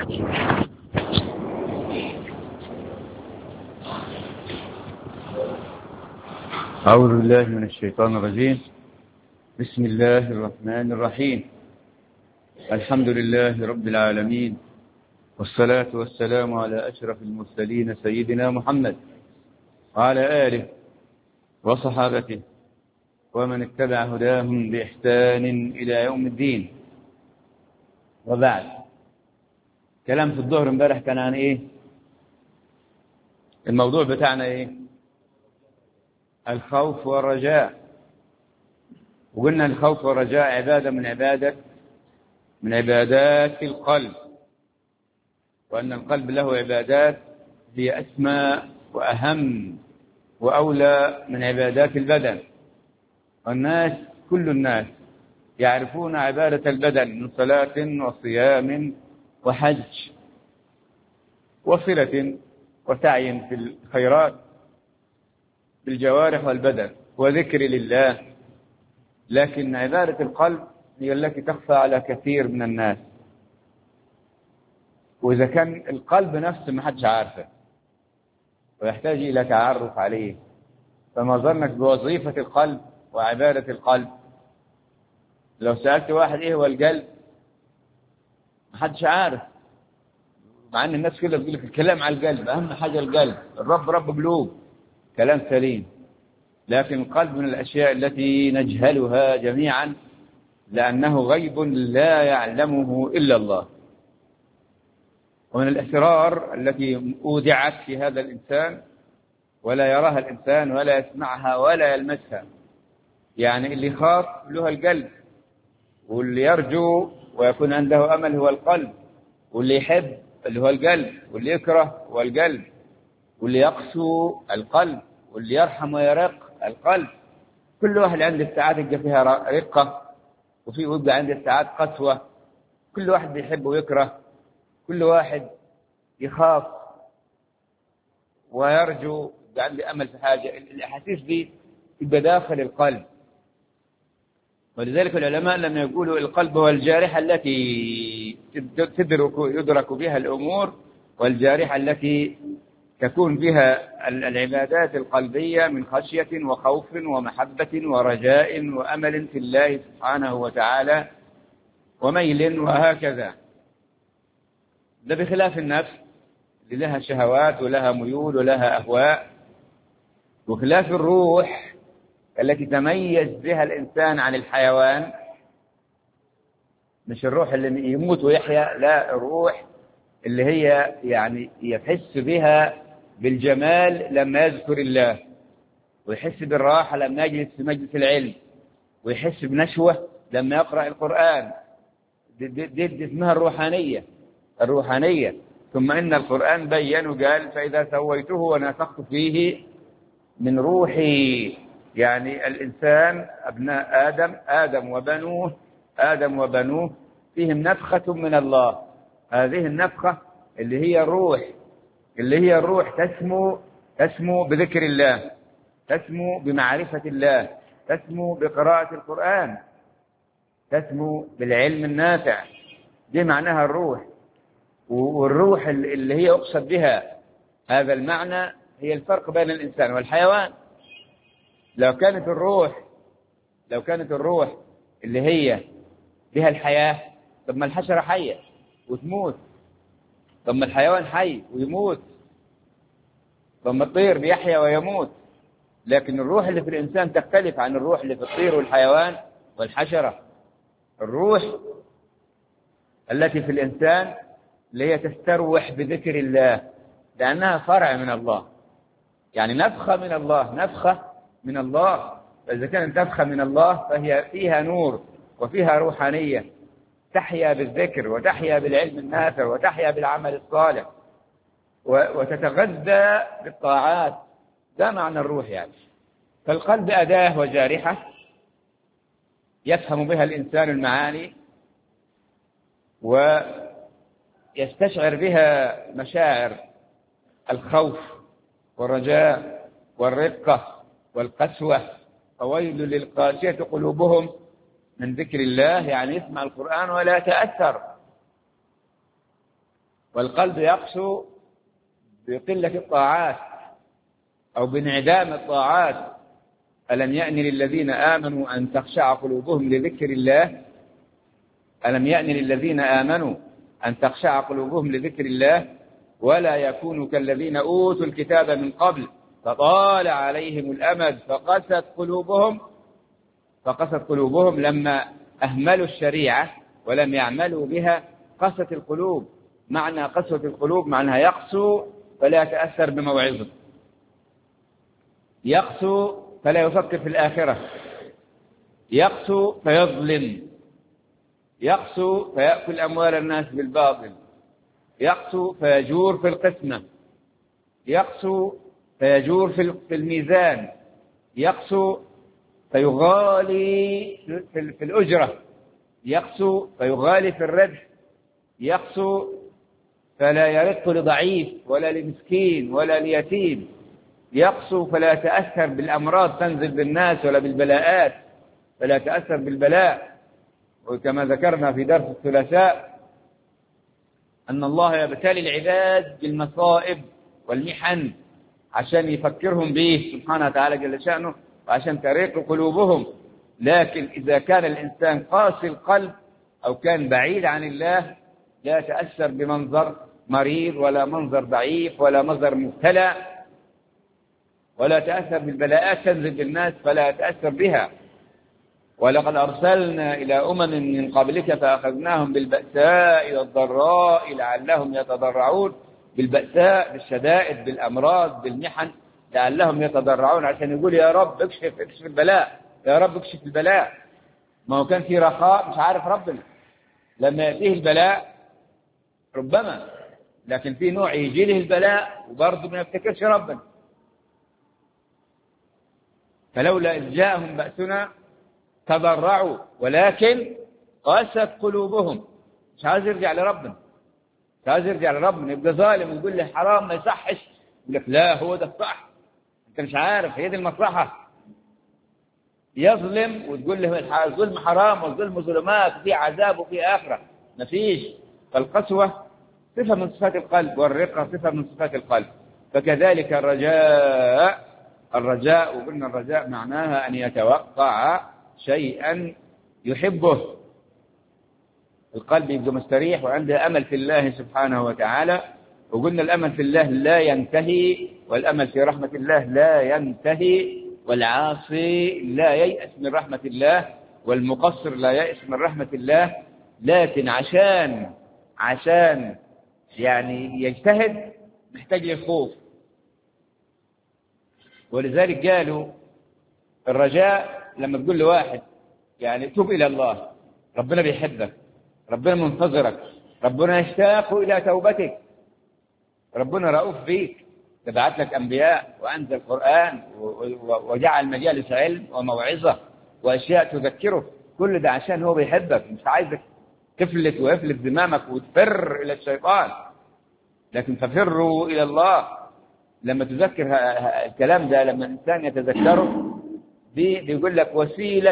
أعوذ بالله من الشيطان الرجيم. بسم الله الرحمن الرحيم. الحمد لله رب العالمين، والصلاة والسلام على أشرف المرسلين سيدنا محمد وعلى آله وصحابته ومن اتبع هداهم بإحسان إلى يوم الدين. وبعد، كلام في الظهر امبارح كان عن إيه؟ الموضوع بتاعنا إيه؟ الخوف والرجاء. وقلنا الخوف والرجاء عبادة من عبادات القلب، وأن القلب له عبادات هي أسمى وأهم وأولى من عبادات البدن. والناس كل الناس يعرفون عبادة البدن من صلاة وصيام وحج وصلة وسعي في الخيرات بالجوارح والبدن وذكر لله، لكن عبادة القلب هي التي تخفى على كثير من الناس. وإذا كان القلب نفسه ما حدش عارفه ويحتاج إلى تعرف عليه، فما ظنك بوظيفة القلب وعبادة القلب؟ لو سألت واحد إيه هو القلب ما حدش عارف، مع أن الناس كلها بتقول لك الكلام على القلب، أهم حاجة القلب، الرب رب قلوب، كلام سليم. لكن القلب من الأشياء التي نجهلها جميعا، لأنه غيب لا يعلمه إلا الله، ومن الأسرار التي أودعت في هذا الإنسان ولا يراها الإنسان ولا يسمعها ولا يلمسها. يعني اللي يخاف له القلب، واللي يرجو ويكون عنده أمل هو القلب، واللي يحب اللي هو القلب، واللي يكره هو القلب، واللي يقسو القلب، واللي يرحم ويرق القلب. كل واحد عنده ساعات يبقى فيها رقة، وفي يبقى عنده ساعات قسوة. كل واحد بيحب ويكره، كل واحد يخاف ويرجو، يبقى عنده أمل في حاجة. الأحاسيس دي تبقى داخل القلب. ولذلك العلماء لما يقولوا القلب هو الجارحة التي يدرك بها الأمور، والجارحة التي تكون بها العبادات القلبية من خشية وخوف ومحبة ورجاء وأمل في الله سبحانه وتعالى وميل وهكذا. ده بخلاف النفس اللي لها شهوات ولها ميول ولها أهواء، وخلاف الروح التي تميز بها الإنسان عن الحيوان. مش الروح اللي يموت ويحيا، لا، الروح اللي هي يعني يحس بها بالجمال لما يذكر الله، ويحس بالراحة لما يجلس في مجلس العلم، ويحس بنشوة لما يقرأ القرآن. دي اسمها الروحانية. ثم إن القرآن بيّن وقال فإذا سويته ونفخت فيه من روحي. يعني الإنسان أبناء آدم وبنوه فيهم نفخة من الله. هذه النفخة اللي هي الروح تسمو بذكر الله، تسمو بمعرفة الله، تسمو بقراءة القرآن، تسمو بالعلم النافع. دي معناها الروح. والروح اللي هي أقصد بها هذا المعنى هي الفرق بين الإنسان والحيوان. لو كانت الروح اللي هي بها الحياة، طب ما الحشرة حية وتموت، طب ما الحيوان حي ويموت، طب ما الطير بيحيا ويموت. لكن الروح اللي في الإنسان تختلف عن الروح اللي في الطير والحيوان والحشرة. الروح التي في الإنسان اللي هي تستروح بذكر الله، لأنها فرع من الله، يعني نفخة من الله. فإذا كانت نفخة من الله فهي فيها نور وفيها روحانية، تحيا بالذكر وتحيا بالعلم النافع وتحيا بالعمل الصالح وتتغذى بالطاعات. ده معنى الروح يعني. فالقلب أداة وجارحة يفهم بها الإنسان المعاني ويستشعر بها مشاعر الخوف والرجاء والرقة والقسوة. فويل للقاسية قلوبهم من ذكر الله، يعني يسمع القرآن ولا يتأثر. والقلب يقسو بقلة الطاعات أو بانعدام الطاعات. ألم يأن للذين آمنوا أن تخشع قلوبهم لذكر الله؟ ألم يأن للذين آمنوا أن تخشع قلوبهم لذكر الله ولا يكونوا كالذين أوتوا الكتاب من قبل فطال عليهم الأمد فقست قلوبهم لما أهملوا الشريعة ولم يعملوا بها. قست القلوب، معنى قسوة القلوب معناها يقسو فلا يتأثر بموعظه، يقسو فلا يفكر في الآخرة، يقسو فيظلم، يقسو فيأكل أموال الناس بالباطل، يقسو فيجور في القسمة، يقسو فيجور في الميزان، يقسو فيغالي في الأجرة، يقسو فيغالي في الربح، يقسو فلا يرق لضعيف ولا لمسكين ولا ليتيم، يقسو فلا يتأثر بالأمراض تنزل بالناس ولا بالبلاءات، فلا يتأثر بالبلاء. وكما ذكرنا في درس الثلاثاء أن الله يبتلي العباد بالمصائب والمحن عشان يفكرهم به سبحانه وتعالى جل شأنه وعشان تريق قلوبهم. لكن إذا كان الإنسان قاسي القلب أو كان بعيد عن الله لا يتأثر بمنظر مريض ولا منظر ضعيف ولا منظر مبتلى، ولا يتأثر بالبلاءات تنزل بالناس فلا يتأثر بها. ولقد أرسلنا إلى أمم من قبلك فأخذناهم بالبأساء والضراء لعلهم يتضرعون. بالبأساء، بالشدائد، بالأمراض، بالمحن، لعلهم يتضرعون، عشان يقول يا رب اكشف البلاء، يا رب اكشف البلاء. ما هو كان في رخاء مش عارف ربنا، لما يأتيه البلاء ربما، لكن في نوع يجي له البلاء وبرضه ما يفتكرش ربنا. فلولا إذ جاءهم بأسنا تضرعوا ولكن قست قلوبهم. مش عايز يرجع لربنا، مش عايز يرجع لربنا، يبقى ظالم ويقول له حرام ما يصحش، يقول لك لا هو ده الصح، انت مش عارف هي دي المصلحة. يظلم وتقول له الظلم حرام والظلم ظلمات وفي عذاب وفي آخرة، ما فيش. فالقسوة صفة من صفات القلب والرقة صفة من صفات القلب. فكذلك الرجاء وقلنا الرجاء معناها أن يتوقع شيئا يحبه، القلب يبقى مستريح وعنده أمل في الله سبحانه وتعالى. وقلنا الأمل في الله لا ينتهي، والأمل في رحمة الله لا ينتهي، والعاصي لا ييأس من رحمة الله، والمقصر لا ييأس من رحمة الله. لكن عشان يعني يجتهد محتاج للخوف. ولذلك قالوا الرجاء لما تقول لواحد يعني توب إلى الله، ربنا بيحبك، ربنا منتظرك، ربنا يشتاق إلى توبتك، ربنا رؤوف بيك، تبعت لك أنبياء وأنزل القرآن وجعل مجالس علم وموعظة وأشياء تذكره، كل ده عشان هو بيحبك، مش عايزك تفلت ويفلت زمامك وتفر إلى الشيطان، لكن ففروا إلى الله. لما تذكر الكلام ده، لما الإنسان يتذكره بيقول لك وسيلة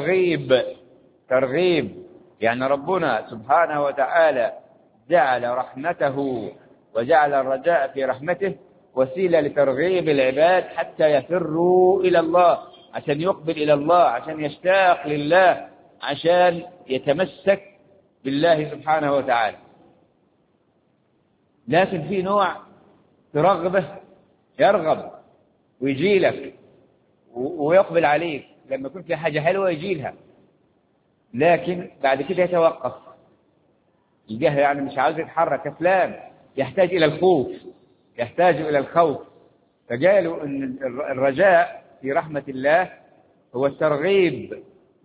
ترغيب. يعني ربنا سبحانه وتعالى جعل رحمته وجعل الرجاء في رحمته وسيلة لترغيب العباد حتى يفروا إلى الله، عشان يقبل إلى الله، عشان يشتاق لله، عشان يتمسك بالله سبحانه وتعالى. لكن في نوع ترغبه يرغب ويجي لك ويقبل عليك لما يكون في حاجة حلوة يجي لها، لكن بعد كده يتوقف، الجهل يعني مش عاوز يتحرك، كسلان، يحتاج إلى الخوف. فقالوا أن الرجاء في رحمة الله هو الترغيب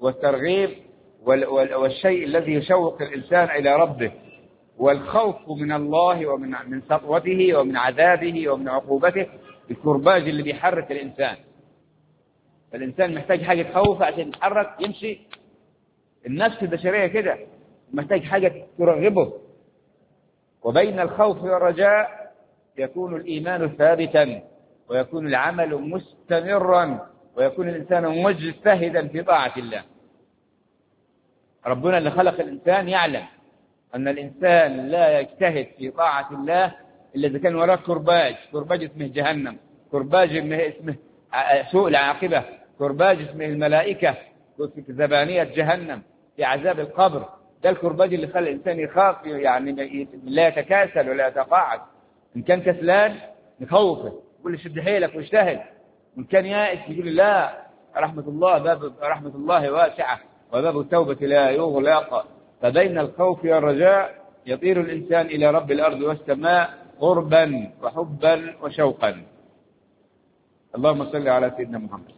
والشيء الذي يشوق الإنسان إلى ربه، والخوف من الله ومن سطوته ومن عذابه ومن عقوبته، الكرباج اللي بيحرك الإنسان. فالإنسان محتاج حاجة تخوفه عشان يتحرك يمشي. النفس البشرية كده محتاج حاجة ترغبه. وبين الخوف والرجاء يكون الإيمان ثابتا، ويكون العمل مستمرا، ويكون الإنسان مجتهدا في طاعة الله. ربنا اللي خلق الإنسان يعلم أن الإنسان لا يجتهد في طاعة الله إلا إذا كان وراه كرباج اسمه جهنم، كرباج اسمه سوء العاقبة، كرباج اسمه الملائكة في زبانية جهنم، في عذاب القبر. ده الكرباج اللي خلى الإنسان يخاف، يعني لا يتكاسل ولا يتقاعد. إن كان كسلان نخوفه، يقول له شد حيلك واجتهد. وإن كان يائس يقول له لا، باب رحمة الله واسعة وباب التوبة لا يغلق. فبين الخوف والرجاء يطير الإنسان إلى رب الأرض والسماء قربا وحبا وشوقا. اللهم صل على سيدنا محمد.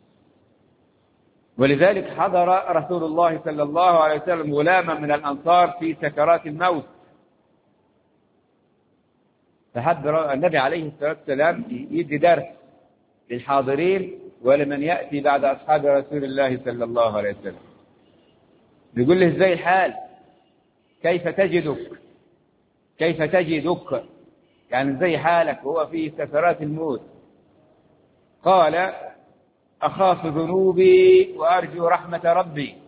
ولذلك حضر رسول الله صلى الله عليه وسلم غلاما من الأنصار في سكرات الموت، فحب النبي عليه الصلاة والسلام يدي درس للحاضرين ولمن يأتي بعد أصحاب رسول الله صلى الله عليه وسلم. يقول له ازاي الحال، كيف تجدك، يعني زي حالك وهو في سكرات الموت. قال أخاف ذنوبي وأرجو رحمة ربي،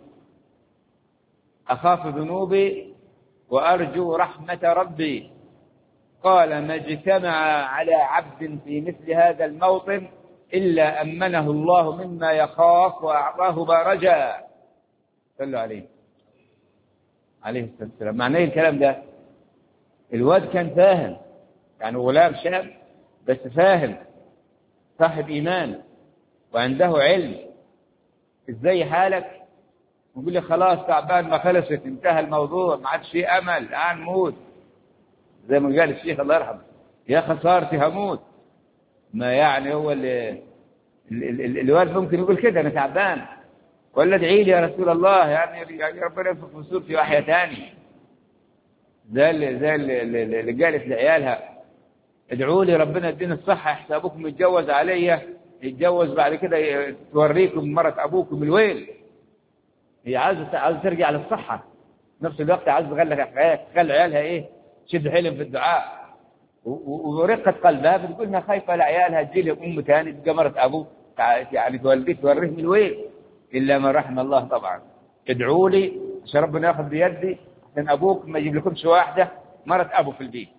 أخاف ذنوبي وأرجو رحمة ربي. قال ما اجتمع على عبد في مثل هذا الموطن إلا أمنه الله مما يخاف وأعطاه ما رجاء. صلوا عليه الصلاة والسلام. معنى الكلام ده، الواد كان فاهم، يعني غلام شاب بس فاهم، صاحب إيمان وعنده علم. ازاي حالك؟ يقول لي خلاص تعبان، ما خلصت، انتهى الموضوع، ما عادش في امل، الان موت. زي ما قال الشيخ الله يرحمه، يا خسارتي هموت. ما يعني هو الوالد ممكن يقول كده انا تعبان، ولا ادعي لي يا رسول الله، يعني ربنا ينفخ في صورتي واحيا ثاني. زي اللي قالت لعيالها ادعوا لي ربنا يديني الصحه، حسابكم يتجوز عليا، يتجوز بعد كده توريكم مرة أبوكم الويل. هي عايزة ترجع للصحة، نفس الوقت عايزة تخلي عيالها إيه، تشد حيلهم في الدعاء. ورقة قلبها بتقول إنها خايفة لعيالها تجيلهم أم ثاني تبقى مرة أبوه، يعني توريه من الويل. إلا من رحم الله طبعا. ادعوا لي عشان ربنا ياخذ بيدي، عشان أبوك ما يجيب لكمش واحدة مرة أبو في البيت.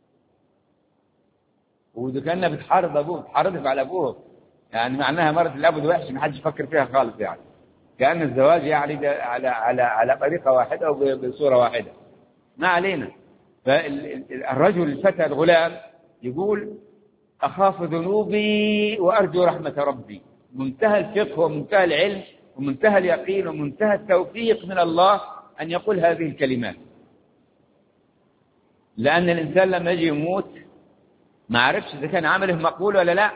وإذا كانها بتحارب أبوه، بتحاربها على أبوه، يعني معناها مرة الأب وحش، ما حدش يفكر فيها خالص، يعني كأن الزواج يعني على طريقة واحدة وبصورة واحدة. ما علينا. فالرجل الفتى الغلام يقول أخاف ذنوبي وأرجو رحمة ربي. منتهى الفقه ومنتهى العلم ومنتهى اليقين ومنتهى التوفيق من الله أن يقول هذه الكلمات، لأن الإنسان لما يجي يموت ما عرفش إذا كان عمله مقبول ولا لا.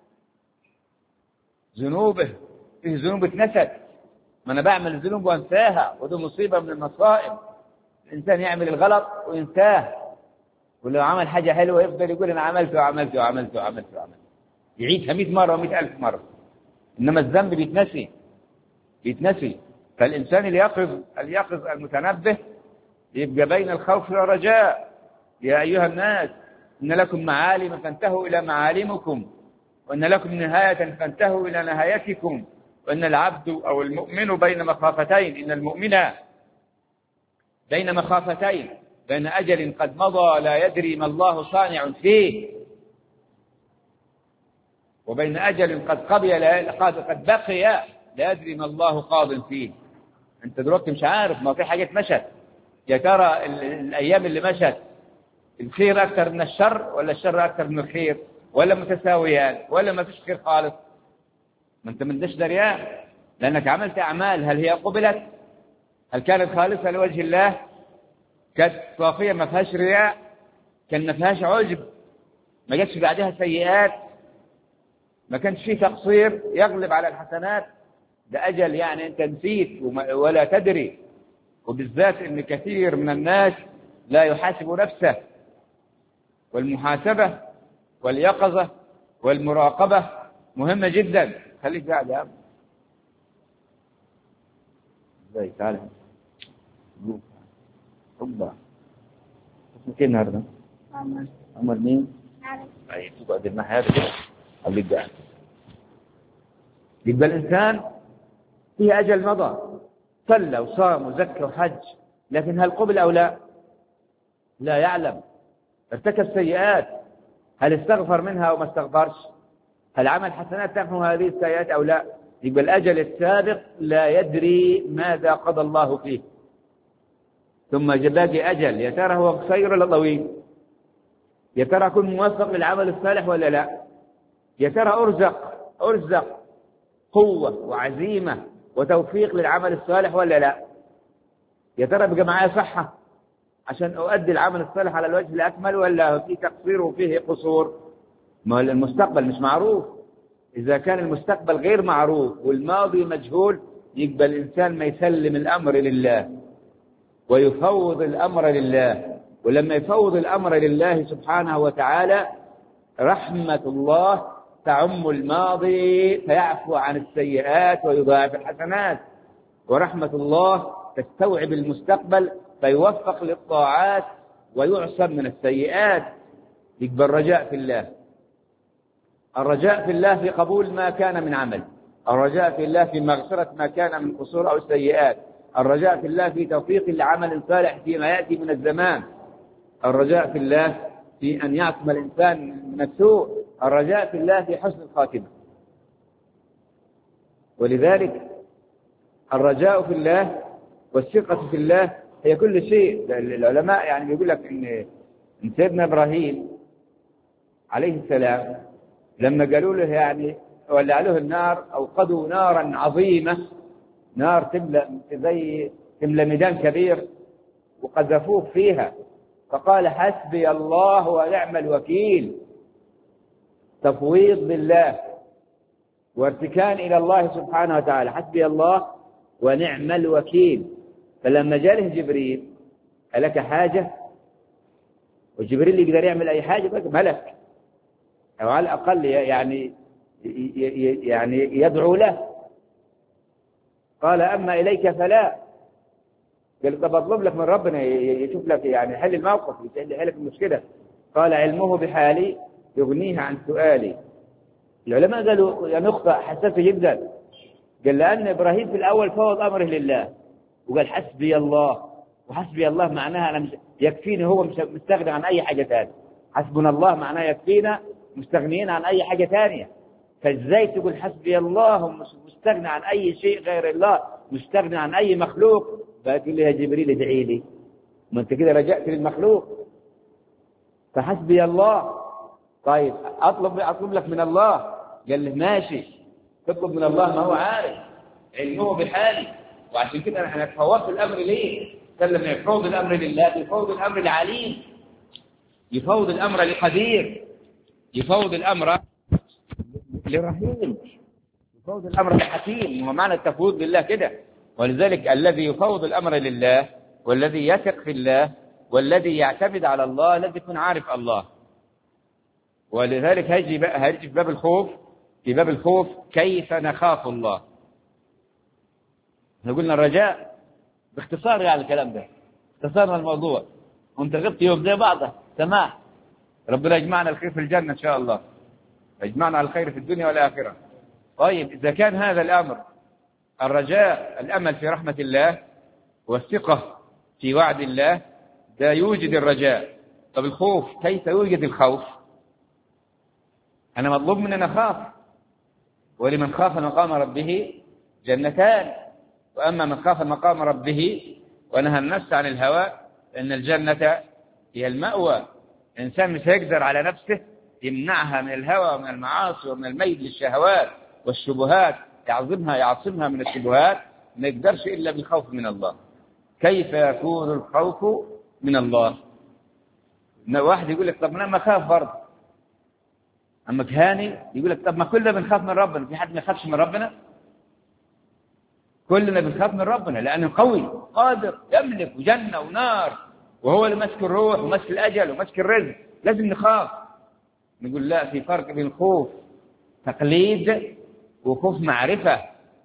ذنوبه، فيه ذنوب اتنست، ما أنا بعمل الذنوب وانساها، وده مصيبة من المصائب. الإنسان يعمل الغلط وينساه، ولو عمل حاجة حلوة يفضل يقول أنا عملت وعملت وعملت وعملت وعملت، يعيدها 100 مرة و100 ألف مرة. إنما الذنب بيتنسي. فالإنسان اليقظ المتنبه يبقى بين الخوف والرجاء. يا أيها الناس إن لكم معالم فانتهوا إلى معالمكم، وإن لكم نهاية فانتهوا إلى نهايتكم، وإن العبد أو المؤمن بين مخافتين، إن المؤمن بين مخافتين، بين أجل قد مضى لا يدري ما الله صانع فيه، وبين أجل قد بقي لا يدري ما الله قاض فيه. أنت دلوقتي مش عارف، ما في حاجة مشت، يا ترى الأيام اللي مشت الخير أكثر من الشر ولا الشر أكثر من الخير، ولا متساويان، ولا ما فيش خير خالص؟ ما أنت من دش دريان، لأنك عملت أعمال هل هي قبلت؟ هل كانت خالصة لوجه الله؟ كانت صافية ما فيهاش رياء؟ كان ما فيهاش عجب؟ ما جاتش بعدها سيئات؟ ما كانش فيه تقصير يغلب على الحسنات؟ ده أجل يعني أنت نسيت ولا تدري. وبالذات إن كثير من الناس لا يحاسب نفسه. والمحاسبة واليقظة والمراقبة مهمة جدا. خليك قاعد يا أبو. ازاي تعال ربا اسمك ايه النهارده؟ عمر مين؟ اي تقعد المحل هذا كده خليك قاعد. يبقى الإنسان فيه أجل مضى، صلى وصام وزكى وحج، لكن هل قبل أو لا؟ لا يعلم، ارتكب سيئات، هل استغفر منها أو ما استغفرش؟ هل عمل حسنات تمحو هذه السيئات أو لا؟ يبقى الأجل السابق لا يدري ماذا قضى الله فيه، ثم باقي أجل، يا ترى هو قصير ولا طويل؟ يا ترى أكون موفق للعمل الصالح ولا لا؟ يا ترى أرزق قوة وعزيمة وتوفيق للعمل الصالح ولا لا؟ يا ترى بقى معايا صحة عشان أؤدي العمل الصالح على الوجه الأكمل ولا في تقصير وفيه قصور؟ ما المستقبل مش معروف. إذا كان المستقبل غير معروف والماضي مجهول، يبقى الإنسان ما يسلم الأمر لله ويفوض الأمر لله. ولما يفوض الأمر لله سبحانه وتعالى، رحمة الله تعم الماضي فيعفو عن السيئات ويضاعف الحسنات، ورحمة الله تستوعب المستقبل فيوفق للطاعات ويعصم من السيئات. يبقى الرجاء في الله، الرجاء في الله في قبول ما كان من عمل، الرجاء في الله في مغفرة ما كان من قصور أو سيئات، الرجاء في الله في توفيق لعمل صالح فيما يأتي من الزمان، الرجاء في الله في أن يعصم الإنسان من السوء، الرجاء في الله في حسن الخاتمة. ولذلك الرجاء في الله والثقة في الله هي كل شيء. العلماء يعني بيقول لك إن سيدنا إبراهيم عليه السلام لما قالوا له يعني ولع له النار أو قدوا نارا عظيمة، نار تملى ميدان كبير وقذفوه فيها، فقال حسبي الله ونعم الوكيل. تفويض بالله وارتكان إلى الله سبحانه وتعالى، حسبي الله ونعم الوكيل. فلما جاء جبريل ألك حاجة؟ وجبريل يقدر يعمل أي حاجة بقى ملك، أو على الأقل يعني يدعو له. قال أما إليك فلا. قال طب أطلب لك من ربنا يشوف لك يعني يحل الموقف، يحل لك المشكلة. قال علمه بحالي يغنيه عن سؤالي. العلماء قالوا يعني نقطة حساسة جدا، قال لأن إبراهيم في الأول فوض أمره لله وقال حسبي الله، وحسبي الله معناها أنا يكفيني، هو مش مستغني عن أي حاجة ثانية. حسبنا الله معناه يكفينا، مستغنيين عن أي حاجة ثانية. فإزاي تقول حسبي الله مستغني عن أي شيء غير الله، مستغني عن أي مخلوق؟ فقال لي يا جبريل ادعي لي، ما أنت كده رجعت للمخلوق. فحسبي الله. طيب أطلب لك من الله. قال له ماشي، تطلب من الله ما هو عارف، علمه بحالي. وعشان كده احنا فوضت الأمر ليه؟ سلم يفوض الأمر لله، يفوض الأمر لعليم، يفوض الأمر لقدير، يفوض الأمر لرحيم، يفوض الأمر لحكيم. ومعنى التفويض لله كده. ولذلك الذي يفوض الأمر لله والذي يثق في الله والذي يعتمد على الله الذي يكون عارف الله. ولذلك هيجي في باب الخوف، في باب الخوف كيف نخاف الله. احنا قلنا الرجاء باختصار يعني الكلام ده، اختصرنا الموضوع وانت غبت يوم زي بعضه سماح. ربنا يجمعنا الخير في الجنة إن شاء الله، يجمعنا على الخير في الدنيا والآخرة. طيب إذا كان هذا الأمر الرجاء الأمل في رحمة الله والثقة في وعد الله ده يوجد الرجاء. طب الخوف كيف يوجد الخوف؟ أنا مطلوب مني أن أخاف، ولمن خاف مقام ربه جنتان، وأما من خاف مقام ربه ونهى النفس عن الهوى فإن الجنة هي المأوى. الإنسان مش هيقدر على نفسه يمنعها من الهوى ومن المعاصي ومن الميل للشهوات والشبهات، يعصمها من الشبهات، ما يقدرش إلا بالخوف من الله. كيف يكون الخوف من الله؟ واحد يقول لك طب أنا ما أخاف برضه، أما كهاني يقول لك طب ما كلنا بنخاف من ربنا، في حد ما يخافش من ربنا؟ كلنا بنخاف من ربنا لأنه قوي قادر يملك جنة ونار، وهو اللي ماسك الروح وماسك الأجل وماسك الرزق، لازم نخاف. نقول لا، في فرق بين خوف تقليد وخوف معرفة.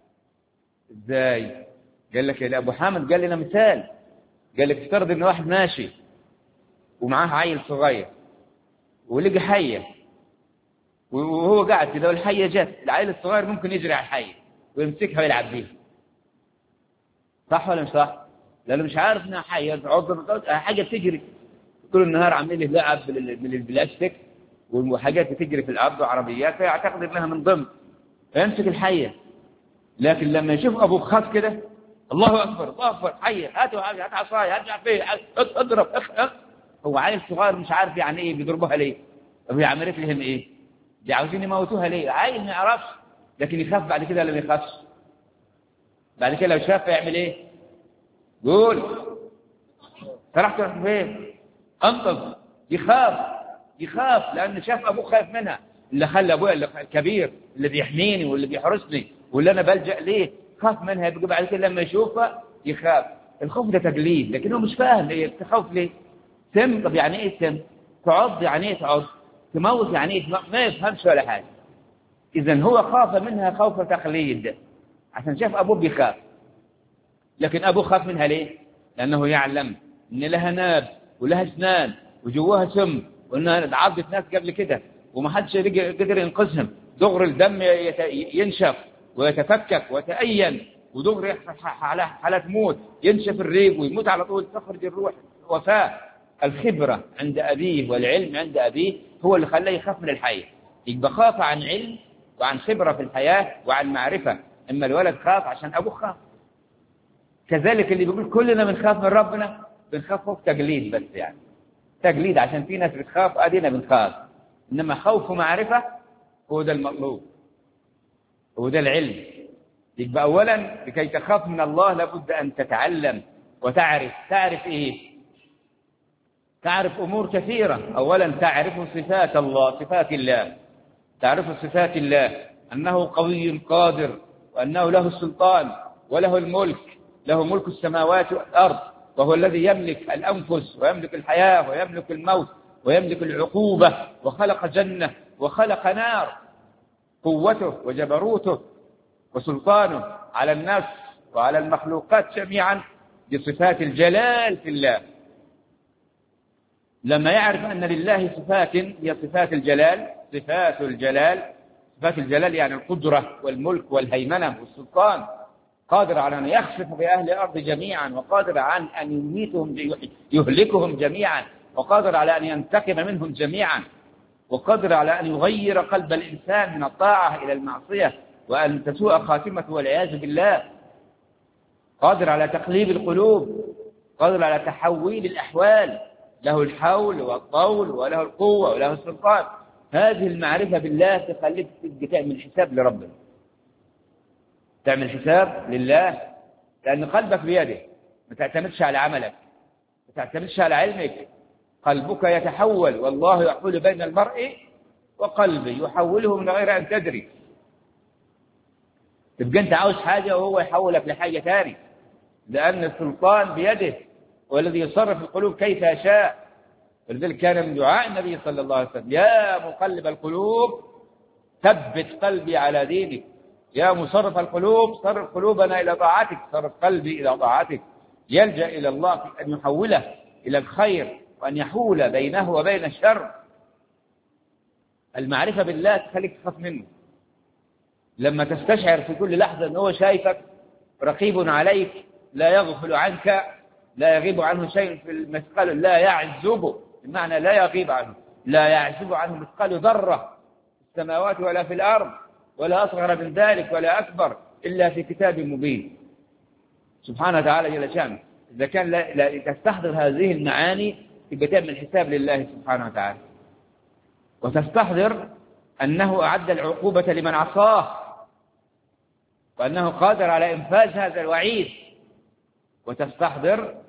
ازاي؟ قال لك أبو حامد قال لنا مثال، قال لك افترض ان واحد ماشي ومعاه عيل صغير ولقى حية وهو قاعد كده والحية جت، العيل الصغير ممكن يجري على الحية ويمسكها ويلعب بيها، صح ولا مش صح؟ لأنه مش عارف انها حية، حاجة تجري طول النهار عاملين له لعب من البلاستيك وحاجات بتجري في الأرض وعربيات، فيعتقد إنها من ضمن، فيمسك الحية. لكن لما يشوف أبوه خاف كده، الله أكبر الله أكبر، حية، هات عصاية، هات عفية، اضرب هو عيل صغير مش عارف يعني إيه بيضربوها ليه، طب هي عملت لهم إيه؟ دي عاوزين يموتوها ليه؟ عيل ما يعرفش، لكن يخاف بعد كده ولا ما يخافش؟ بعد كده لو شاف يعمل إيه؟ قول فرحت رحت فين؟ انقذ. يخاف لأن شاف أبوه خايف منها، اللي خلى أبوه الكبير اللي بيحميني واللي بيحرسني واللي أنا بلجأ ليه، خاف منها. يبقى بعد كده لما يشوفها يخاف. الخوف ده تقليد، لكن هو مش فاهم إيه تخوف ليه. سم، طب يعني إيه سم؟ تعض يعني إيه تعض؟ تموت يعني إيه؟ ما يفهمش ولا حاجة. إذن هو خاف منها خوف تقليد عشان شاف أبوه بيخاف. لكن أبوه خاف منها ليه؟ لأنه يعلم إن لها ناب ولها أسنان وجواها سم، وإنها عضت ناس قبل كده وما حدش قدر ينقذهم. دغر الدم ينشف ويتفكك ويتأين، ودغر يحصل حالات موت، ينشف الريق ويموت على طول، تخرج الروح وفاة. الخبرة عند أبيه والعلم عند أبيه هو اللي خلاه يخاف من الحياة. يبقى خاف عن علم وعن خبرة في الحياة وعن معرفة. إما الولد خاف عشان أبوه خاف. كذلك اللي بيقول كلنا بنخاف من ربنا، بنخاف خوف تقليد بس، يعني تقليد عشان في ناس بتخاف أدينا بنخاف. إنما خوف معرفة هو ده المطلوب، هو ده العلم. يبقى أولا لكي تخاف من الله لابد أن تتعلم وتعرف. تعرف إيه؟ تعرف أمور كثيرة. أولا تعرف صفات الله، صفات الله. تعرف صفات الله أنه قوي قادر، وأنه له السلطان وله الملك، له ملك السماوات والأرض، وهو الذي يملك الأنفس ويملك الحياة ويملك الموت ويملك العقوبة، وخلق جنة وخلق نار. قوته وجبروته وسلطانه على الناس وعلى المخلوقات جميعا بصفات الجلال في الله. لما يعرف أن لله صفات هي صفات الجلال، صفات الجلال، صفات الجلال يعني القدرة والملك والهيمنة والسلطان، قادر على أن يخسف بأهل الأرض جميعا، وقادر على أن يميتهم يهلكهم جميعا، وقادر على أن ينتقم منهم جميعا، وقادر على أن يغير قلب الإنسان من الطاعة إلى المعصية وأن تسوء خاتمته والعياذ بالله، قادر على تقليب القلوب، قادر على تحويل الأحوال، له الحول والطول وله القوة وله السلطان. هذه المعرفة بالله تخليك تعمل حساب لربنا، تعمل حساب لله، لأن قلبك بيده. ما تعتمدش على عملك، ما تعتمدش على علمك. قلبك يتحول، والله يحول بين المرء وقلبه، يحوله من غير أن تدري. تبقى أنت عاوز حاجة وهو يحولك لحاجة ثانية، لأن السلطان بيده، والذي يصرف القلوب كيف يشاء. ولذلك كان من دعاء النبي صلى الله عليه وسلم: يا مقلب القلوب ثبت قلبي على دينك، يا مصرف القلوب صرف قلوبنا إلى طاعتك، صرف قلبي إلى طاعتك. يلجأ إلى الله في أن يحوله إلى الخير وأن يحول بينه وبين الشر. المعرفة بالله تخليك تخاف منه. لما تستشعر في كل لحظة أنه شايفك، رقيب عليك، لا يغفل عنك، لا يغيب عنه شيء في المثقال، لا يعزب، بمعنى لا يغيب عنه، لا يعزب عنه مثقال ذرة في السماوات ولا في الأرض، ولا أصغر من ذلك ولا أكبر، إلا في كتاب مبين سبحانه وتعالى جل شأنه. إذا كان لا تستحضر هذه المعاني يبقى تعمل حساب لله سبحانه وتعالى، وتستحضر أنه أعد العقوبة لمن عصاه، وأنه قادر على إنفاذ هذا الوعيد، وتستحضر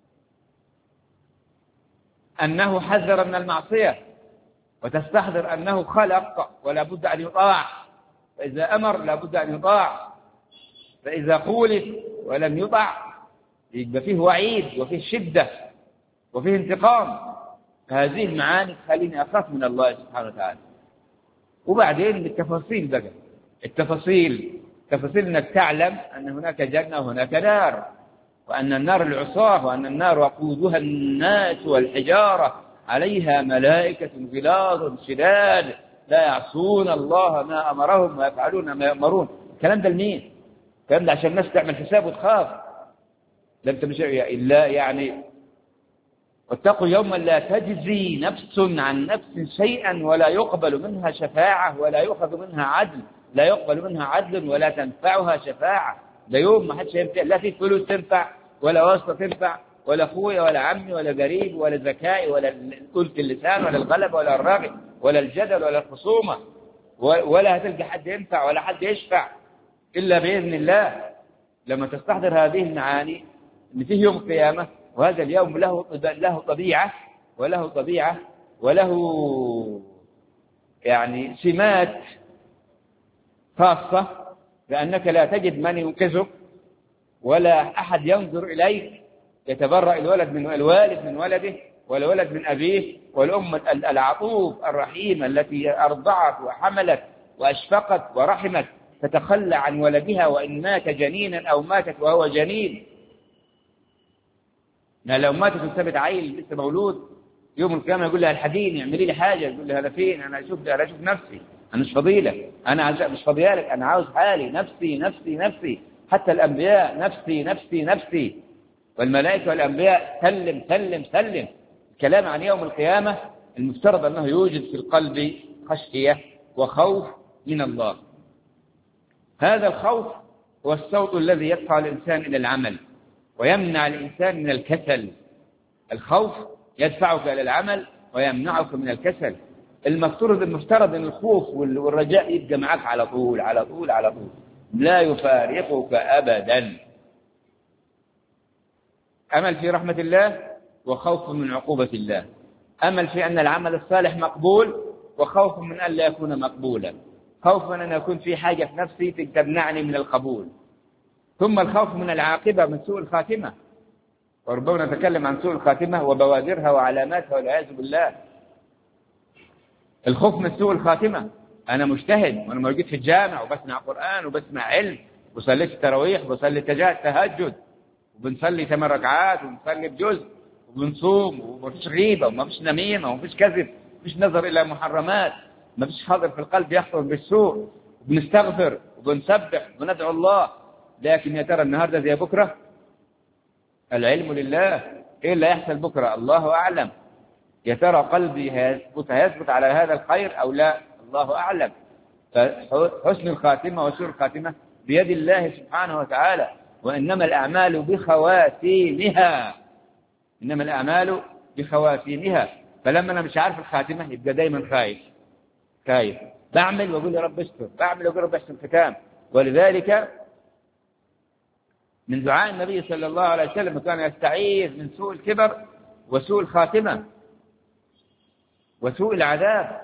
أنه حذر من المعصية، وتستحضر أنه خلق ولا بد أن يطاع، فإذا أمر لا بد أن يطاع، فإذا خولف ولم يطع يبقى فيه وعيد وفيه شدة وفيه انتقام. هذه المعاني تخليني أخاف من الله سبحانه وتعالى. وبعدين بالتفاصيل بقى، التفاصيل أنك تعلم أن هناك جنة وهناك نار، وأن النار العصاة، وأن النار وقودها الناس والحجارة عليها ملائكة غلاظ شداد لا يعصون الله ما أمرهم ويفعلون ما يأمرون. الكلام ده لمين؟ الكلام ده عشان الناس تعمل حساب وتخاف. لم تمشي إلا يعني واتقوا يوما لا تجزي نفس عن نفس شيئا ولا يقبل منها شفاعة ولا يؤخذ منها عدل، لا يقبل منها عدل ولا تنفعها شفاعة. ده يوم ما حدش ينفع، لا في فلوس تنفع ولا واسطة تنفع ولا أخويا ولا عمي ولا قريب ولا ذكائي ولا قلت اللسان ولا الغلبة ولا الرغي ولا الجدل ولا الخصومة، ولا هتلقى حد ينفع ولا حد يشفع إلا بإذن الله. لما تستحضر هذه المعاني إن فيه يوم القيامة، وهذا اليوم له طبيعة وله يعني سمات خاصة، لأنك لا تجد من ينقذك ولا أحد ينظر إليك. يتبرأ الوالد من ولده والولد من أبيه، والأم العطوف الرحيمة التي أرضعت وحملت وأشفقت ورحمت تتخلى عن ولدها وإن مات جنينا أو ماتت وهو جنين. يعني لو ماتت وسابت عيل لسه مولود، يوم القيامة يقول لها الحديني اعملي لي حاجة، يقول لها هذا فين؟ أنا أشوف نفسي، أنا مش فضيلة، أنا مش فضيالك، أنا عاوز حالي، نفسي نفسي نفسي. حتى الأنبياء نفسي نفسي نفسي، والملائكة والأنبياء سلم سلم سلم. الكلام عن يوم القيامة المفترض أنه يوجد في القلب خشية وخوف من الله. هذا الخوف هو الصوت الذي يدفع الإنسان إلى العمل ويمنع الإنسان من الكسل. الخوف يدفعك إلى العمل ويمنعك من الكسل. المفترض أن الخوف والرجاء يبقى معك على طول على طول على طول، لا يفارقك أبدا. أمل في رحمة الله وخوف من عقوبة الله. أمل في أن العمل الصالح مقبول وخوف من أن لا يكون مقبولا. خوف من أن يكون في حاجة في نفسي تمنعني من القبول. ثم الخوف من العاقبة، من سوء الخاتمة، وربما نتكلم عن سوء الخاتمة وبوادرها وعلاماتها والعياذ بالله. الخوف من سوء الخاتمة، أنا مجتهد وأنا موجود في الجامع وبسمع قرآن وبسمع علم وصليت التراويح وبصلي التهجد وبنصلي 8 ركعات وبنصلي بجزء وبنصوم ومفيش غيبة ومفيش نميمة ومفيش كذب ومفيش نظر إلى محرمات، مفيش حاضر في القلب يخطر بالسوء، وبنستغفر وبنسبح وندعو الله. لكن يا ترى النهاردة زي بكرة؟ العلم لله. إيه اللي يحصل بكرة؟ الله أعلم. يا ترى قلبي هيثبت على هذا الخير أو لا؟ الله أعلم. فحسن الخاتمة وسوء الخاتمة بيد الله سبحانه وتعالى، وإنما الأعمال بخواتيمها. إنما الأعمال بخواتيمها. فلما أنا مش عارف الخاتمة يبقى دايما خايف، بعمل وأقول يا رب استر، بعمل وأقول يا رب احسن الختام. ولذلك من دعاء النبي صلى الله عليه وسلم كان يستعيذ من سوء الكبر وسوء الخاتمة وسوء العذاب.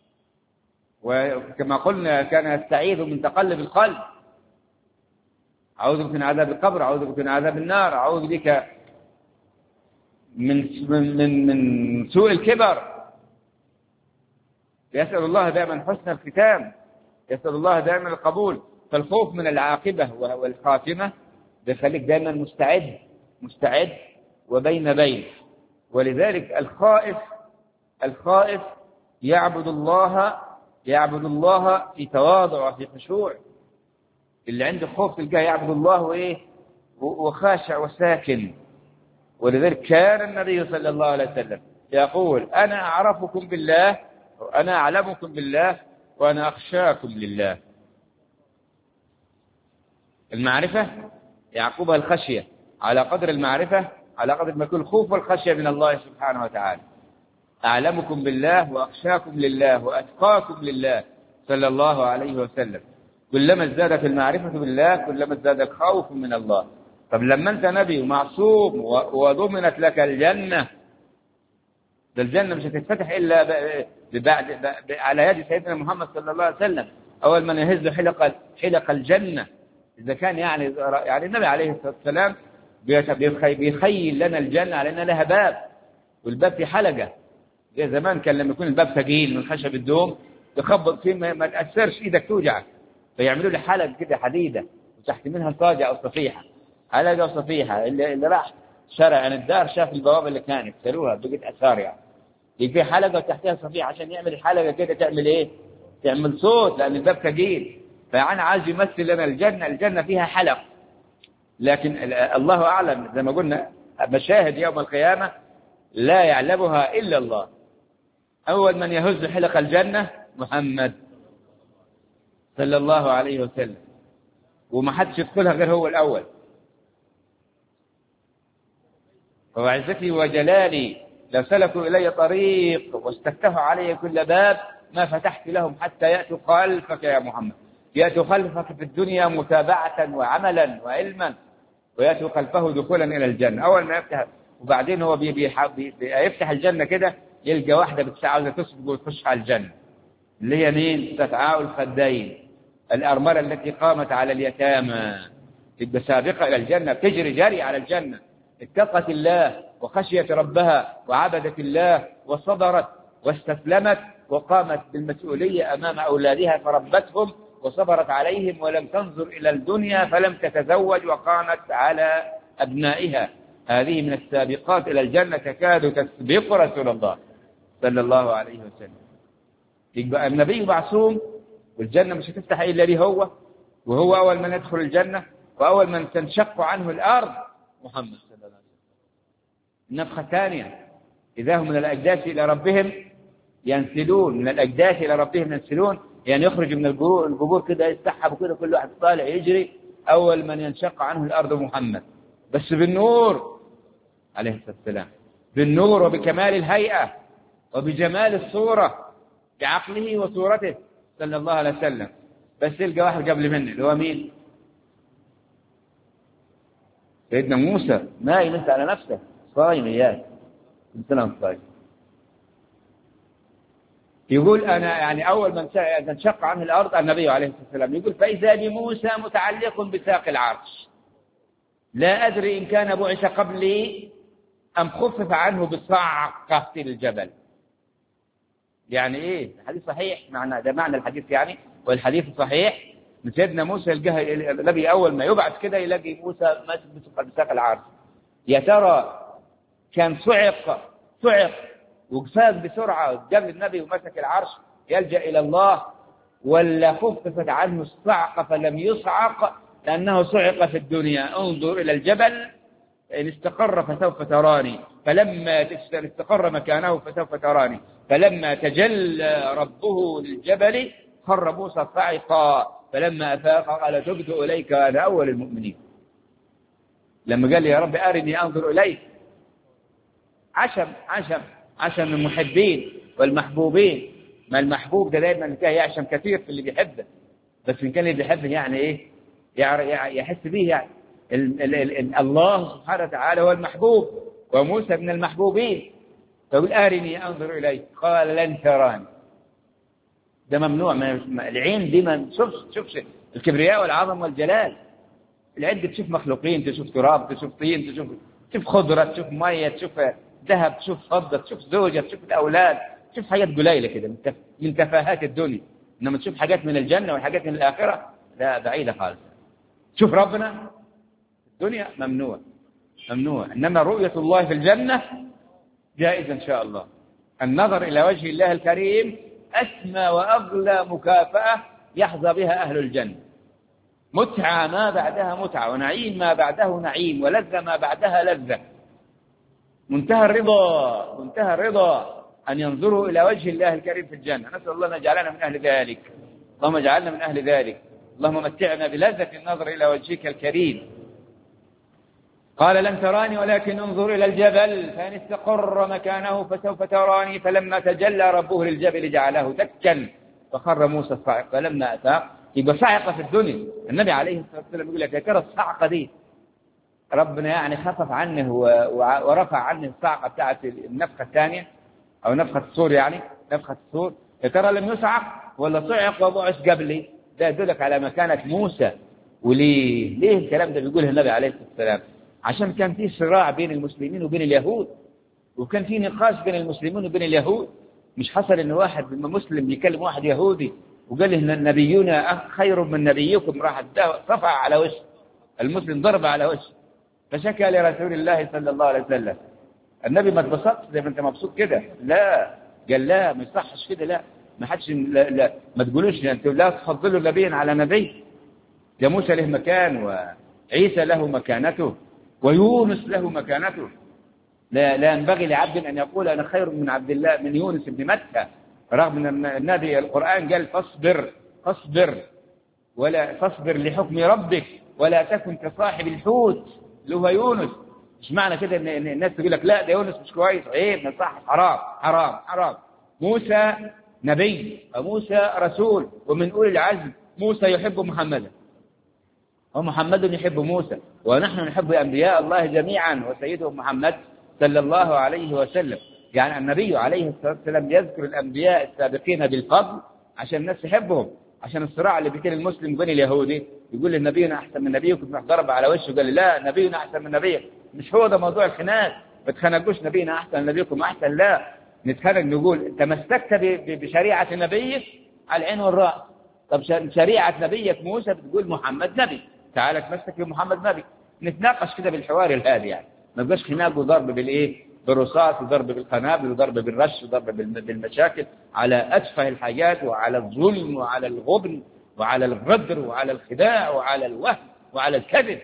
وكما قلنا كان يستعيذ من تقلب القلب، أعوذ بك من عذاب القبر، أعوذ بك من عذاب النار، أعوذ بك من سوء الكبر. يسأل الله دائما حسن الختام، يسأل الله دائما القبول. فالخوف من العاقبة والخاتمة بيخليك دائما مستعد وبين. ولذلك الخائف يعبد الله في تواضع وفي خشوع. اللي عنده خوف تلقاه يعبد الله وخاشع وساكن. ولذلك كان النبي صلى الله عليه وسلم يقول أنا أعرفكم بالله وأنا أعلمكم بالله وأنا أخشاكم لله. المعرفة يعقبها الخشية، على قدر المعرفة على قدر ما يكون الخوف والخشية من الله سبحانه وتعالى. أعلمكم بالله وأخشاكم لله وأتقاكم لله صلى الله عليه وسلم. كلما ازدادت المعرفة بالله كلما ازداد الخوف من الله. طب لما أنت نبي ومعصوم وضمنت لك الجنة، ده الجنة مش هتتفتح إلا على يد سيدنا محمد صلى الله عليه وسلم. أول من يهز حلق الجنة إذا كان يعني النبي عليه الصلاة والسلام بيخيل لنا الجنة على أنها لها باب، والباب في حلقة. زي زمان كان لما يكون الباب ثقيل من خشب الدوم تخبط فيه ما تأثرش إيدك توجعك، فيعملوا لي حلقة كده حديدة وتحت منها صاجة أو صفيحة، حلقة وصفيحة. اللي راح شارع عن الدار شاف البوابة اللي كانت سلوها بقت أثار يعني في حلقة وتحتها صفيحة عشان يعمل الحلقة كده تعمل إيه؟ تعمل صوت لأن الباب ثقيل. فأنا عايز يمثل لنا الجنة فيها حلق. لكن الله أعلم زي ما قلنا مشاهد يوم القيامة لا يعلمها إلا الله. أول من يهز حلق الجنة محمد صلى الله عليه وسلم، وما حدش يدخلها غير هو الأول. وعزتي وجلالي لو سلكوا إلي طريق واستفتحوا علي كل باب ما فتحت لهم حتى يأتوا خلفك يا محمد. يأتوا خلفك في الدنيا متابعة وعملا وعلما، ويأتوا خلفه دخولا إلى الجنة. أول ما يفتح، وبعدين هو يفتح الجنة كده يلقى واحدة بتسعى عاوزة تسبق وتخش على الجنة، اللي هي مين؟ سفعاء الخدين، الأرملة التي قامت على اليتامى، تبقى سابقة إلى الجنة، تجري جري على الجنة. اتقت الله وخشيت ربها وعبدت الله وصبرت واستسلمت وقامت بالمسؤولية أمام أولادها فربتهم وصبرت عليهم ولم تنظر إلى الدنيا فلم تتزوج وقامت على أبنائها. هذه من السابقات إلى الجنة تكاد تسبق رسول الله صلى الله عليه وسلم. يبقى النبي معصوم، والجنة مش هتفتح إلا ليه هو، وهو أول من يدخل الجنة، وأول من تنشق عنه الأرض محمد صلى الله عليه وسلم. النفخة الثانية إذا هم من الأجداث إلى ربهم ينسلون، من الأجداث إلى ربهم ينسلون، يعني يخرج من القبور كده يستحب كده، كل واحد طالع يجري. أول من ينشق عنه الأرض محمد، بس بالنور عليه الصلاة والسلام، بالنور وبكمال الهيئة وبجمال الصورة، بعقله وصورته صلى الله عليه وسلم. بس يلقى واحد قبل منه اللي هو مين؟ سيدنا موسى ما يمس على نفسه، صايم إياه السلام صايم. يقول أنا يعني أول من تنشق عنه الأرض النبي عليه الصلاة والسلام، يقول فإذا بموسى متعلق بساق العرش لا أدري إن كان بعث قبلي أم خفف عنه بصعقة الجبل. يعني إيه؟ الحديث صحيح، ده معنى الحديث يعني، والحديث صحيح. من سيدنا موسى يلقاه النبي أول ما يبعث كده يلاقي موسى ماسك بساق العرش. يا ترى كان صعق وقفاز بسرعة قبل النبي ومسك العرش يلجأ إلى الله، ولا خففت عنه الصعقة فلم يصعق لأنه صعق في الدنيا؟ انظر إلى الجبل إن استقر فسوف تراني، فلما استقر مكانه فسوف تراني، فلما تجلى ربه للجبل خر موسى صعقا فلما أفاق قال تبت إليك أنا أول المؤمنين. لما قال لي يا رب أرني أنظر إليك، عشم المحبين والمحبوبين. ما المحبوب ده دايما يعشم كثير في اللي بيحبه، بس إن كان اللي بيحبه يعني إيه يحس به يعني. الله سبحانه وتعالى هو المحبوب وموسى من المحبوبين. فقل أرني أنظر إليك قال لن تراني. ده ممنوع، العين دي ما تشوفش الكبرياء والعظم والجلال. العين دي تشوف مخلوقين، تشوف تراب، تشوف طين، تشوف خضرة، تشوف مية، تشوف ذهب، تشوف فضة، تشوف زوجة، تشوف الأولاد، تشوف حاجات قليلة كده من تفاهات الدنيا. إنما تشوف حاجات من الجنة وحاجات من الآخرة لا، بعيدة خالص. تشوف ربنا الدنيا ممنوع. إنما رؤية الله في الجنة جائزة إن شاء الله. النظر إلى وجه الله الكريم أسمى وأغلى مكافأة يحظى بها أهل الجنة. متعة ما بعدها متعة، ونعيم ما بعده نعيم، ولذة ما بعدها لذة. منتهى الرضا أن ينظروا إلى وجه الله الكريم في الجنة. نسأل الله أن يجعلنا من أهل ذلك. اللهم اجعلنا من أهل ذلك. اللهم متعنا بلذة النظر إلى وجهك الكريم. قال لن تراني ولكن انظر إلى الجبل فإن استقر مكانه فسوف تراني فلما تجلى ربه للجبل جعله دكا فخر موسى صاعقا فلما أفاق. يبقى صاعقة في الدنيا. النبي عليه الصلاة والسلام يقول لك يا ترى الصاعقة دي ربنا يعني خفف عنه ورفع عنه الصاعقة بتاعت النفخة الثانية أو نفخة الصور، يعني نفخة الصور. يا ترى لم يصعق ولا صعق وبعث قبلي؟ ده يدلك على مكانة موسى. ليه الكلام ده بيقوله النبي عليه الصلاة والسلام؟ عشان كان في صراع بين المسلمين وبين اليهود، وكان في نقاش بين المسلمين وبين اليهود. مش حصل ان واحد مسلم يكلم واحد يهودي وقال له ان نبينا خير من نبيكم، راح صفع على وجهه المسلم، ضرب على وجهه، فشكى لرسول الله صلى الله عليه وسلم. النبي ما اتبسطش زي ما انت مبسوط كده، لا، قال لا ما يصحش كده، لا ما حدش، لا ما تقولوش انتوا لا تفضلوا نبيا على نبي. يا موسى له مكان، وعيسى له مكانته، ويونس له مكانته. لا ينبغي لعبد أن يقول أنا خير من عبد الله من يونس بن متى، رغم أن النبي القرآن قال فاصبر ولا فاصبر لحكم ربك ولا تكن كصاحب الحوت اللي هو يونس. مش معنى كده ان الناس تقول لك لا ده يونس مش كويس، عيب، ما صح، حرام. موسى نبي وموسى رسول ومن أولي العزم. موسى يحب محمدا ومحمد يحب موسى، ونحن نحب أنبياء الله جميعا وسيدهم محمد صلى الله عليه وسلم. يعني النبي عليه الصلاة والسلام يذكر الأنبياء السابقين بالفضل عشان الناس تحبهم، عشان الصراع اللي بين المسلم وبين اليهودي يقول نبينا أحسن من نبيكم، ضرب على وشه قال لا نبينا أحسن من نبيك. مش هو ده موضوع الخناق، ما تخنقوش نبينا أحسن من نبيكم أحسن، لا نتخنق نقول تمسكت بشريعة نبيك على العين والرأس. طب شريعة نبيك موسى بتقول محمد نبي، تعالى تمسك بمحمد نبي. نتناقش كده بالحوار الهادي، يعني ما يبقاش خناق وضرب بالايه، بالرصاص وضرب بالقنابل وضرب بالرش وضرب بالمشاكل على أتفه الحاجات، وعلى الظلم وعلى الغبن وعلى الغدر وعلى الخداع وعلى الوهم وعلى الكذب.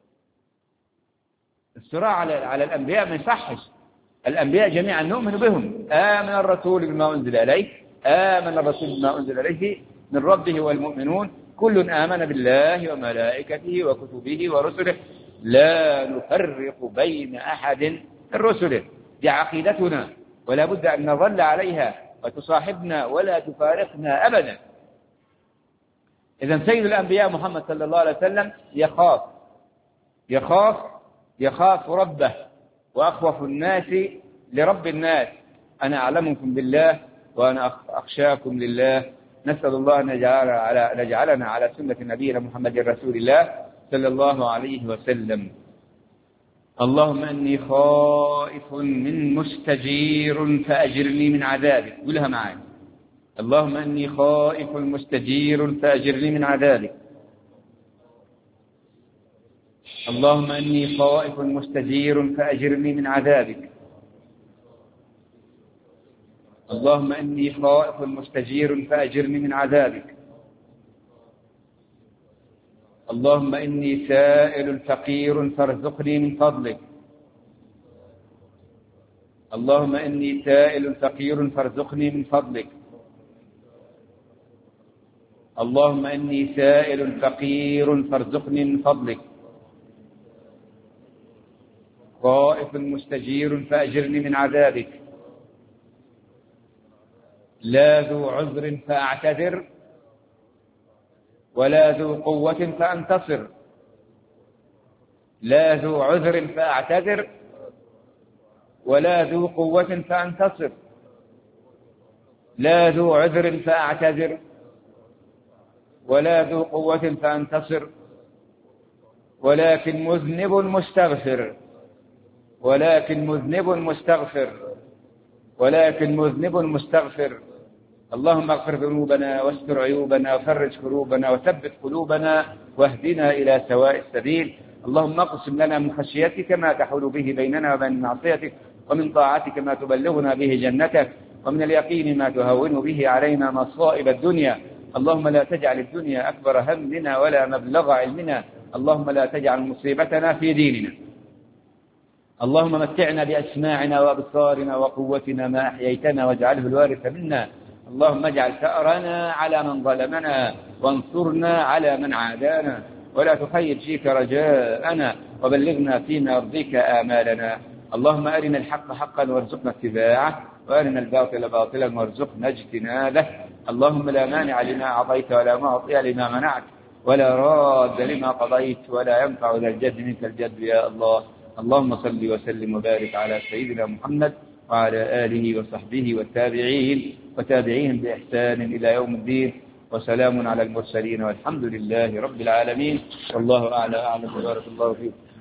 الصراع على الأنبياء ما يصحش. الأنبياء جميعا نؤمن بهم. آمن الرسول بما أنزل إليه، آمن الرسول بما أنزل إليه من ربه والمؤمنون كل آمن بالله وملائكته وكتبه ورسله لا نفرق بين أحد من رسله. دي عقيدتنا ولا بد أن نظل عليها وتصاحبنا ولا تفارقنا أبدا. إذن سيد الأنبياء محمد صلى الله عليه وسلم يخاف ربه، وأخوف الناس لرب الناس. أنا أعلمكم بالله وأنا أخشاكم لله. نسأل الله أن يجعلنا على سنة نبينا محمد رسول الله صلى الله عليه وسلم. اللهم أني خائف من مستجير فأجرني من عذابك. قولها معي. اللهم أني خائف مستجير فأجرني من عذابك. اللهم أني خائف مستجير فأجرني من عذابك. اللهم أني خائف مستجير فأجرني من عذابك. اللهم إني سائل فقير فارزقني من فضلك. اللهم إني سائل فقير فارزقني من فضلك. اللهم إني سائل فقير فارزقني من فضلك. خائف مستجير فأجرني من عذابك. لا ذو عذر فأعتذر ولا ذو قوة فأنتصر. لا ذو عذر فأعتذر ولا ذو قوة فأنتصر. لا ذو عذر فأعتذر ولا ذو قوة فأنتصر. ولكن مذنب مستغفر. ولكن مذنب مستغفر. ولكن مذنب مستغفر. اللهم اغفر ذنوبنا واستر عيوبنا وفرج كروبنا وثبت قلوبنا واهدنا إلى سواء السبيل. اللهم اقسم لنا من خشيتك ما تحول به بيننا وبين معصيتك، ومن طاعتك ما تبلغنا به جنتك، ومن اليقين ما تهون به علينا مصائب الدنيا. اللهم لا تجعل الدنيا أكبر همنا ولا مبلغ علمنا. اللهم لا تجعل مصيبتنا في ديننا. اللهم متعنا بأسماعنا وأبصارنا وقوتنا ما أحييتنا واجعله الوارث منا. اللهم اجعل ثأرنا على من ظلمنا وانصرنا على من عادانا، ولا تخيب فيك رجاءنا وبلغنا فيما يرضيك آمالنا. اللهم أرنا الحق حقا وارزقنا اتباعه، وأرنا الباطل باطلا وارزقنا اجتنابه. اللهم لا مانع لما أعطيت ولا معطي لما منعت ولا راد لما قضيت ولا ينفع ذا الجد منك الجد يا الله. اللهم صل وسلم وبارك على سيدنا محمد وعلى آله وصحبه وتابعيهم بإحسان إلى يوم الدين. وسلام على المرسلين والحمد لله رب العالمين. والله أعلى أعلم. بارك الله فيكم.